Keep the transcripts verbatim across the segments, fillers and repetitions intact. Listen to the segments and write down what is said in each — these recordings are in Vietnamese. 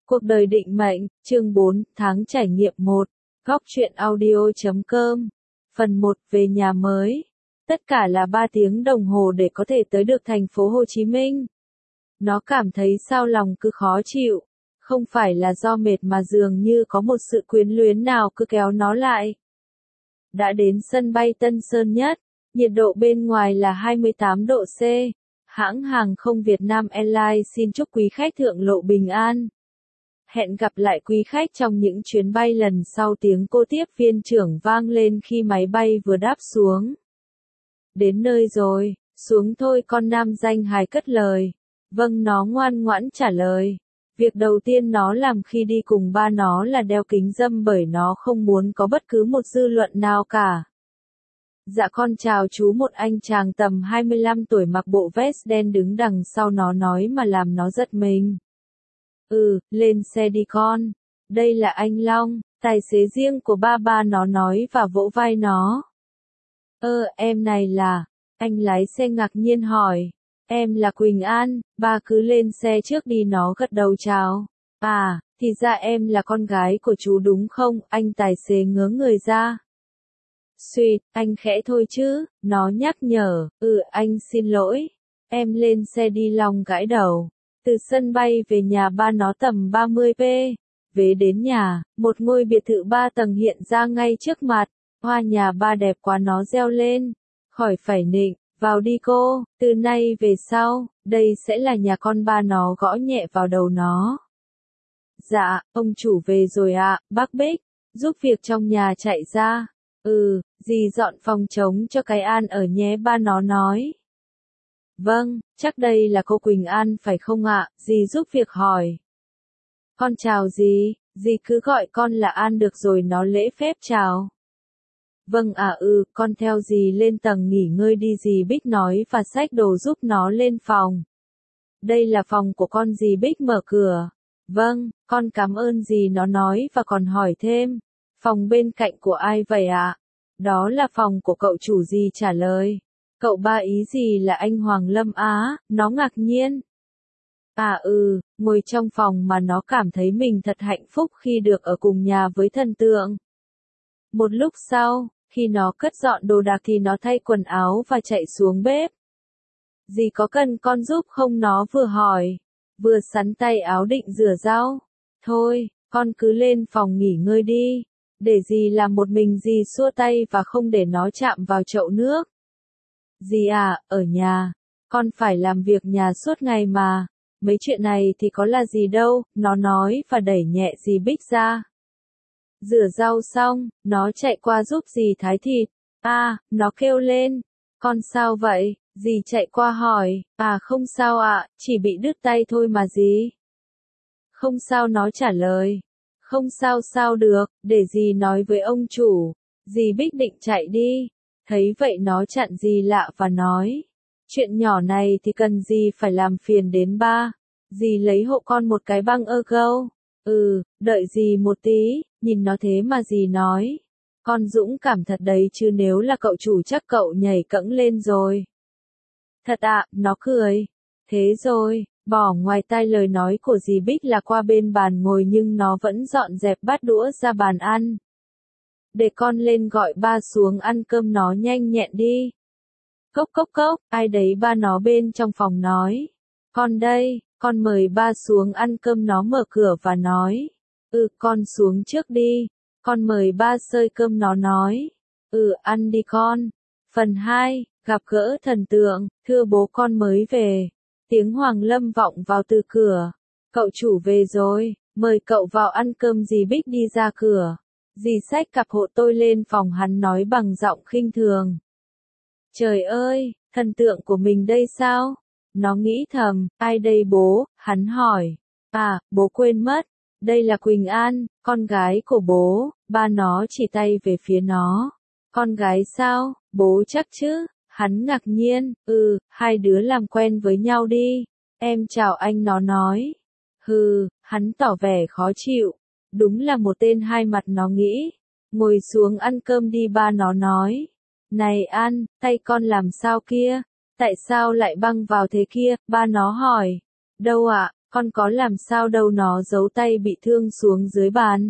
Cuộc đời định mệnh, chương bốn, tháng trải nghiệm một, góc truyện audio chấm com. Phần một, về nhà mới. Tất cả là ba tiếng đồng hồ để có thể tới được thành phố Hồ Chí Minh. Nó cảm thấy sao lòng cứ khó chịu, không phải là do mệt mà dường như có một sự quyến luyến nào cứ kéo nó lại. Đã đến sân bay Tân Sơn Nhất, nhiệt độ bên ngoài là hai mươi tám độ C. Hãng hàng không Việt Nam Airlines xin chúc quý khách thượng lộ bình an. Hẹn gặp lại quý khách trong những chuyến bay lần sau, tiếng cô tiếp viên trưởng vang lên khi máy bay vừa đáp xuống. Đến nơi rồi, xuống thôi con nam danh hài cất lời. Vâng, nó ngoan ngoãn trả lời. Việc đầu tiên nó làm khi đi cùng ba nó là đeo kính râm bởi nó không muốn có bất cứ một dư luận nào cả. Dạ con chào chú, một anh chàng tầm hai mươi lăm tuổi mặc bộ vest đen đứng đằng sau nó nói mà làm nó giật mình. Ừ, lên xe đi con. Đây là anh Long, tài xế riêng của ba ba nó nói và vỗ vai nó. Ơ, em này là... Anh lái xe ngạc nhiên hỏi. Em là Quỳnh An, ba cứ lên xe trước đi, nó gật đầu chào. À, thì ra em là con gái của chú đúng không? Anh tài xế ngớ người ra. Suýt, anh khẽ thôi chứ, nó nhắc nhở. Ừ, anh xin lỗi. Em lên xe đi, Long gãi đầu. Từ sân bay về nhà ba nó tầm ba mươi phút. Về đến nhà, một ngôi biệt thự ba tầng hiện ra ngay trước mặt. Hoa nhà ba đẹp quá, nó reo lên. Khỏi phải nịnh, vào đi cô, từ nay về sau, đây sẽ là nhà con, ba nó gõ nhẹ vào đầu nó. Dạ, ông chủ về rồi ạ, bác Bích, giúp việc trong nhà chạy ra. Ừ, dì dọn phòng trống cho cái An ở nhé, ba nó nói. Vâng, chắc đây là cô Quỳnh An phải không ạ? Dì giúp việc hỏi. Con chào dì, dì cứ gọi con là An được rồi, nó lễ phép chào. Vâng à, ừ, con theo dì lên tầng nghỉ ngơi đi, dì Bích nói và xách đồ giúp nó lên phòng. Đây là phòng của con, dì Bích mở cửa. Vâng, con cảm ơn dì, nó nói và còn hỏi thêm. Phòng bên cạnh của ai vậy ạ? Đó là phòng của cậu chủ, dì trả lời. Cậu ba ý gì là anh Hoàng Lâm á? Nó ngạc nhiên. À ừ, ngồi trong phòng mà nó cảm thấy mình thật hạnh phúc khi được ở cùng nhà với thần tượng. Một lúc sau, khi nó cất dọn đồ đạc thì nó thay quần áo và chạy xuống bếp. Dì có cần con giúp không, nó vừa hỏi, vừa sắn tay áo định rửa rau. Thôi, con cứ lên phòng nghỉ ngơi đi. Để dì làm một mình, dì xua tay và không để nó chạm vào chậu nước. Dì à, ở nhà, con phải làm việc nhà suốt ngày mà. Mấy chuyện này thì có là gì đâu, nó nói và đẩy nhẹ dì Bích ra. Rửa rau xong, nó chạy qua giúp dì thái thịt. À, nó kêu lên. Con sao vậy? Dì chạy qua hỏi. À không sao ạ, chỉ bị đứt tay thôi mà dì. Không sao, nó trả lời. Không sao sao được, để dì nói với ông chủ. Dì Bích định chạy đi. Thấy vậy nó chặn dì lạ và nói. Chuyện nhỏ này thì cần gì phải làm phiền đến ba. Dì lấy hộ con một cái băng ơ gâu. Ừ, đợi dì một tí, nhìn nó thế mà dì nói. Con dũng cảm thật đấy chứ, nếu là cậu chủ chắc cậu nhảy cẫng lên rồi. Thật ạ, à, nó cười. Thế rồi, bỏ ngoài tai lời nói của dì Bích là qua bên bàn ngồi, nhưng nó vẫn dọn dẹp bát đũa ra bàn ăn. Để con lên gọi ba xuống ăn cơm, nó nhanh nhẹn đi. Cốc cốc cốc, ai đấy, ba nó bên trong phòng nói. Con đây, con mời ba xuống ăn cơm, nó mở cửa và nói. Ừ, con xuống trước đi. Con mời ba xơi cơm, nó nói. Ừ, ăn đi con. Phần hai, gặp gỡ thần tượng. Thưa bố, con mới về. Tiếng Hoàng Lâm vọng vào từ cửa. Cậu chủ về rồi, mời cậu vào ăn cơm. Dì Bích đi ra cửa. Dì xách cặp hộ tôi lên phòng, hắn nói bằng giọng khinh thường. Trời ơi, thần tượng của mình đây sao? Nó nghĩ thầm, ai đây bố? Hắn hỏi. À, bố quên mất. Đây là Quỳnh An, con gái của bố. Ba nó chỉ tay về phía nó. Con gái sao? Bố chắc chứ? Hắn ngạc nhiên. Ừ, hai đứa làm quen với nhau đi. Em chào anh, nó nói. Hừ, hắn tỏ vẻ khó chịu. Đúng là một tên hai mặt, nó nghĩ. Ngồi xuống ăn cơm đi, ba nó nói. Này An, tay con làm sao kia? Tại sao lại băng vào thế kia? Ba nó hỏi. Đâu ạ, à, Con có làm sao đâu, nó giấu tay bị thương xuống dưới bàn.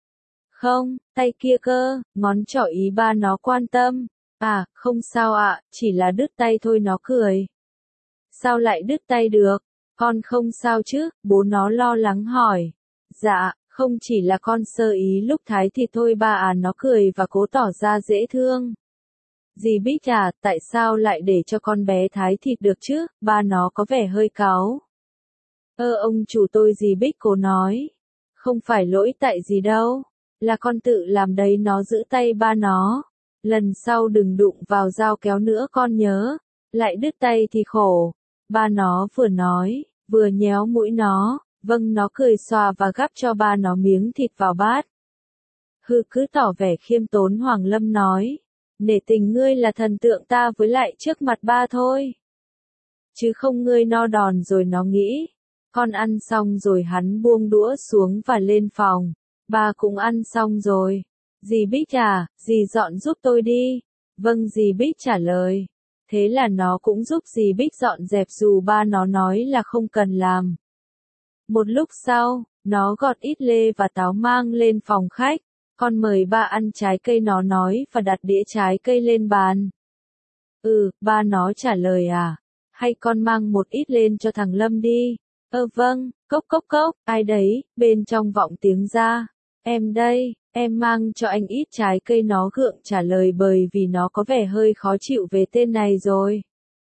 Không, tay kia cơ, ngón trỏ ý ba nó quan tâm. À, không sao ạ, chỉ là đứt tay thôi, nó cười. Sao lại đứt tay được? Con không sao chứ? Bố nó lo lắng hỏi. Dạ, không chỉ là con sơ ý lúc thái thịt thôi ba à, nó cười và cố tỏ ra dễ thương. Dì Bích à, tại sao lại để cho con bé thái thịt được chứ? Ba nó có vẻ hơi cáu. Ơ ông chủ tôi, dì Bích cố nói. Không phải lỗi tại gì đâu. Là con tự làm đấy, nó giữ tay ba nó. Lần sau đừng đụng vào dao kéo nữa con nhớ. Lại đứt tay thì khổ. Ba nó vừa nói, vừa nhéo mũi nó. Vâng, nó cười xòa và gắp cho ba nó miếng thịt vào bát. Hư cứ tỏ vẻ khiêm tốn, Hoàng Lâm nói. Nể tình ngươi là thần tượng ta với lại trước mặt ba thôi. Chứ không ngươi no đòn rồi nó nghĩ. Con ăn xong rồi hắn buông đũa xuống và lên phòng. Ba cũng ăn xong rồi. Dì Bích à, dì dọn giúp tôi đi. Vâng, dì Bích trả lời. Thế là nó cũng giúp dì Bích dọn dẹp dù ba nó nói là không cần làm. Một lúc sau, nó gọt ít lê và táo mang lên phòng khách. Con mời ba ăn trái cây, nó nói và đặt đĩa trái cây lên bàn. Ừ, ba nó trả lời à. Hay con mang một ít lên cho thằng Lâm đi. Ơ vâng, cốc cốc cốc, ai đấy, bên trong vọng tiếng ra. Em đây, em mang cho anh ít trái cây, nó gượng trả lời bởi vì nó có vẻ hơi khó chịu về tên này rồi.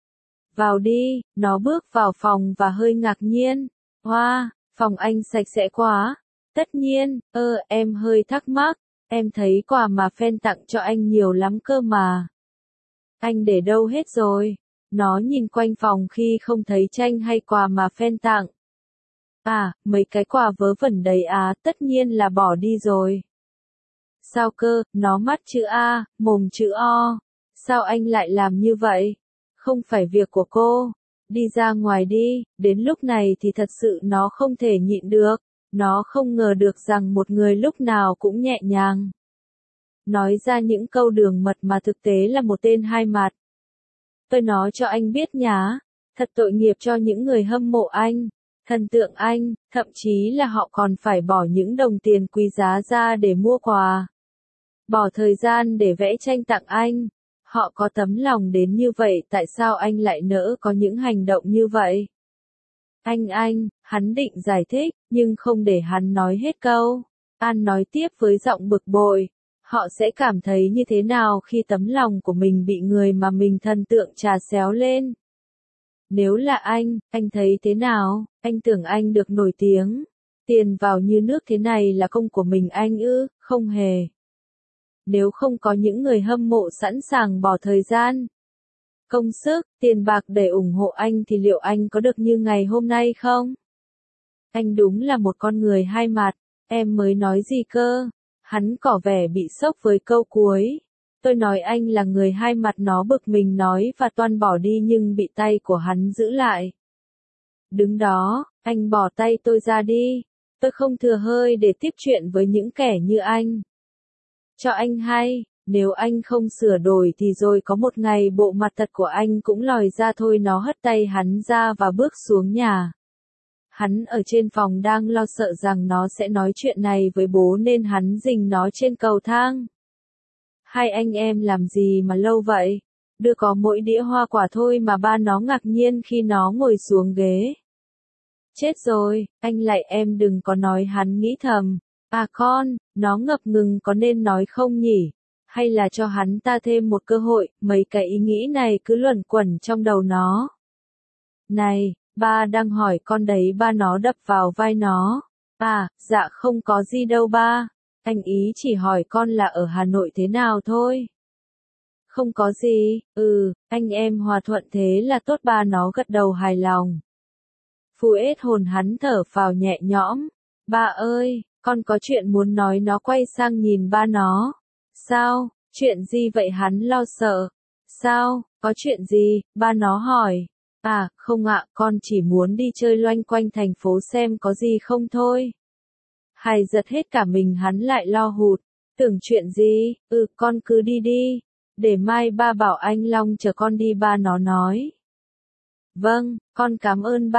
Vào đi, nó bước vào phòng và hơi ngạc nhiên. Hoa, wow, phòng anh sạch sẽ quá. Tất nhiên, ơ em hơi thắc mắc, em thấy quà mà fan tặng cho anh nhiều lắm cơ mà. Anh để đâu hết rồi? Nó nhìn quanh phòng khi không thấy tranh hay quà mà fan tặng. À, mấy cái quà vớ vẩn đấy à, tất nhiên là bỏ đi rồi. Sao cơ, nó mắt chữ A, mồm chữ O. Sao anh lại làm như vậy? Không phải việc của cô. Đi ra ngoài đi, đến lúc này thì thật sự nó không thể nhịn được. Nó không ngờ được rằng một người lúc nào cũng nhẹ nhàng nói ra những câu đường mật mà thực tế là một tên hai mặt. Tôi nói cho anh biết nhá, thật tội nghiệp cho những người hâm mộ anh, thần tượng anh, thậm chí là họ còn phải bỏ những đồng tiền quý giá ra để mua quà. Bỏ thời gian để vẽ tranh tặng anh. Họ có tấm lòng đến như vậy, tại sao anh lại nỡ có những hành động như vậy? Anh anh, hắn định giải thích, nhưng không để hắn nói hết câu. An nói tiếp với giọng bực bội. Họ sẽ cảm thấy như thế nào khi tấm lòng của mình bị người mà mình thần tượng trà xéo lên? Nếu là anh, anh thấy thế nào? Anh tưởng anh được nổi tiếng. Tiền vào như nước thế này là công của mình anh ư? Không hề. Nếu không có những người hâm mộ sẵn sàng bỏ thời gian, công sức, tiền bạc để ủng hộ anh thì liệu anh có được như ngày hôm nay không? Anh đúng là một con người hai mặt. Em mới nói gì cơ? Hắn tỏ vẻ bị sốc với câu cuối. Tôi nói anh là người hai mặt, nó bực mình nói và toan bỏ đi nhưng bị tay của hắn giữ lại. Đứng đó, anh bỏ tay tôi ra đi. Tôi không thừa hơi để tiếp chuyện với những kẻ như anh. Cho anh hay, nếu anh không sửa đổi thì rồi có một ngày bộ mặt thật của anh cũng lòi ra thôi. Nó hất tay hắn ra và bước xuống nhà. Hắn ở trên phòng đang lo sợ rằng nó sẽ nói chuyện này với bố nên hắn rình nó trên cầu thang. Hai anh em làm gì mà lâu vậy? Đưa có mỗi đĩa hoa quả thôi mà. Ba nó ngạc nhiên khi nó ngồi xuống ghế. Chết rồi, anh lại em đừng có nói, hắn nghĩ thầm. À con, nó ngập ngừng, có nên nói không nhỉ? Hay là cho hắn ta thêm một cơ hội? Mấy cái ý nghĩ này cứ luẩn quẩn trong đầu nó. Này, ba đang hỏi con đấy. Ba nó đập vào vai nó. À, dạ không có gì đâu ba. Anh ý chỉ hỏi con là ở Hà Nội thế nào thôi. Không có gì, ừ, anh em hòa thuận thế là tốt. Ba nó gật đầu hài lòng. Phu ết hồn hắn thở phào nhẹ nhõm. Ba ơi, con có chuyện muốn nói. Nó quay sang nhìn ba nó. Sao, chuyện gì vậy? Hắn lo sợ. Sao, có chuyện gì? Ba nó hỏi. À, không ạ, con chỉ muốn đi chơi loanh quanh thành phố xem có gì không thôi. Hài giật hết cả mình, hắn lại lo hụt. Tưởng chuyện gì? Ừ, con cứ đi đi. Để mai ba bảo anh Long chờ con đi. Ba nó nói. Vâng, con cảm ơn ba.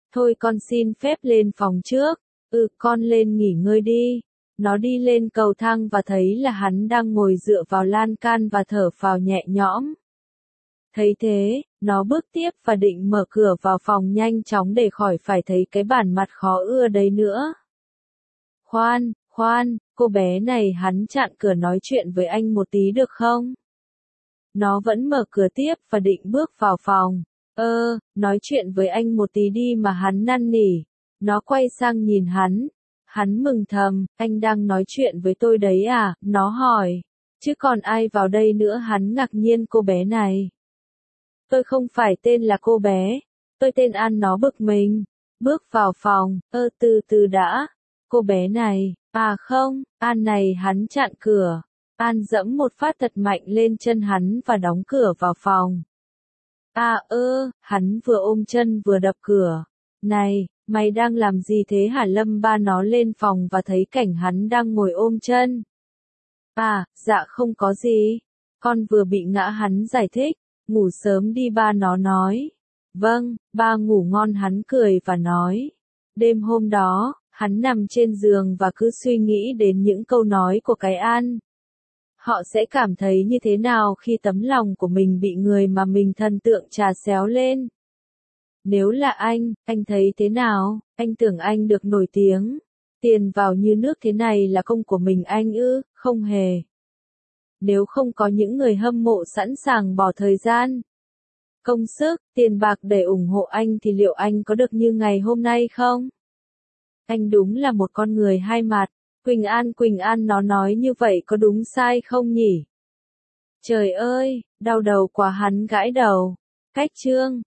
Thôi con xin phép lên phòng trước. Ừ, con lên nghỉ ngơi đi. Nó đi lên cầu thang và thấy là hắn đang ngồi dựa vào lan can và thở phào nhẹ nhõm. Thấy thế, nó bước tiếp và định mở cửa vào phòng nhanh chóng để khỏi phải thấy cái bản mặt khó ưa đấy nữa. Khoan, khoan, cô bé này, hắn chặn cửa, nói chuyện với anh một tí được không? Nó vẫn mở cửa tiếp và định bước vào phòng. Ơ, nói chuyện với anh một tí đi mà, hắn năn nỉ. Nó quay sang nhìn hắn. Hắn mừng thầm, anh đang nói chuyện với tôi đấy à? Nó hỏi. Chứ còn ai vào đây nữa? Hắn ngạc nhiên, cô bé này. Tôi không phải tên là cô bé. Tôi tên An. Nó bực mình. Bước vào phòng. Ơ, từ từ đã. Cô bé này. À không, An này. Hắn chặn cửa. An dẫm một phát thật mạnh lên chân hắn và đóng cửa vào phòng. À ơ, hắn vừa ôm chân vừa đập cửa. Này, mày đang làm gì thế hả? Lâm Ba nó lên phòng và thấy cảnh hắn đang ngồi ôm chân. À, dạ không có gì. Con vừa bị ngã. Hắn giải thích. Ngủ sớm đi ba, nó nói. Vâng, ba ngủ ngon. Hắn cười và nói. Đêm hôm đó, hắn nằm trên giường và cứ suy nghĩ đến những câu nói của cái An. Họ sẽ cảm thấy như thế nào khi tấm lòng của mình bị người mà mình thần tượng trà xéo lên? Nếu là anh, anh thấy thế nào? Anh tưởng anh được nổi tiếng. Tiền vào như nước thế này là công của mình anh ư? Không hề. Nếu không có những người hâm mộ sẵn sàng bỏ thời gian, công sức, tiền bạc để ủng hộ anh thì liệu anh có được như ngày hôm nay không? Anh đúng là một con người hai mặt. Quỳnh An, Quỳnh An, nó nói như vậy có đúng sai không nhỉ? Trời ơi, đau đầu quá. Hắn gãi đầu. Cách chương